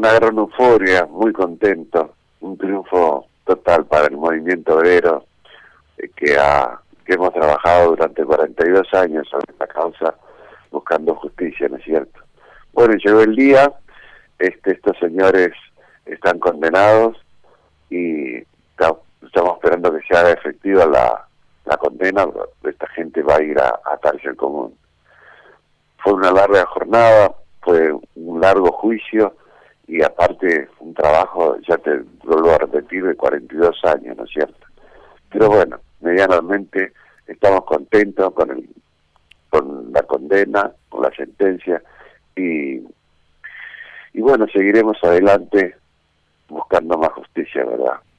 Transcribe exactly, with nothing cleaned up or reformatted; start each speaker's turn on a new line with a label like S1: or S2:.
S1: una gran euforia, muy contento, un triunfo total para el movimiento obrero eh, que, ha, que hemos trabajado durante cuarenta y dos años sobre esta causa, buscando justicia, ¿no es cierto? Bueno, llegó el día, este, estos señores están condenados y estamos esperando que se haga efectiva la, la condena. Esta gente va a ir a, a cárcel común. Fue una larga jornada, fue un largo juicio y aparte un trabajo, ya te vuelvo a repetir, de cuarenta y dos años, ¿no es cierto? Pero bueno, medianamente estamos contentos con el con la condena, con la sentencia y, y bueno, seguiremos adelante buscando más justicia, ¿verdad?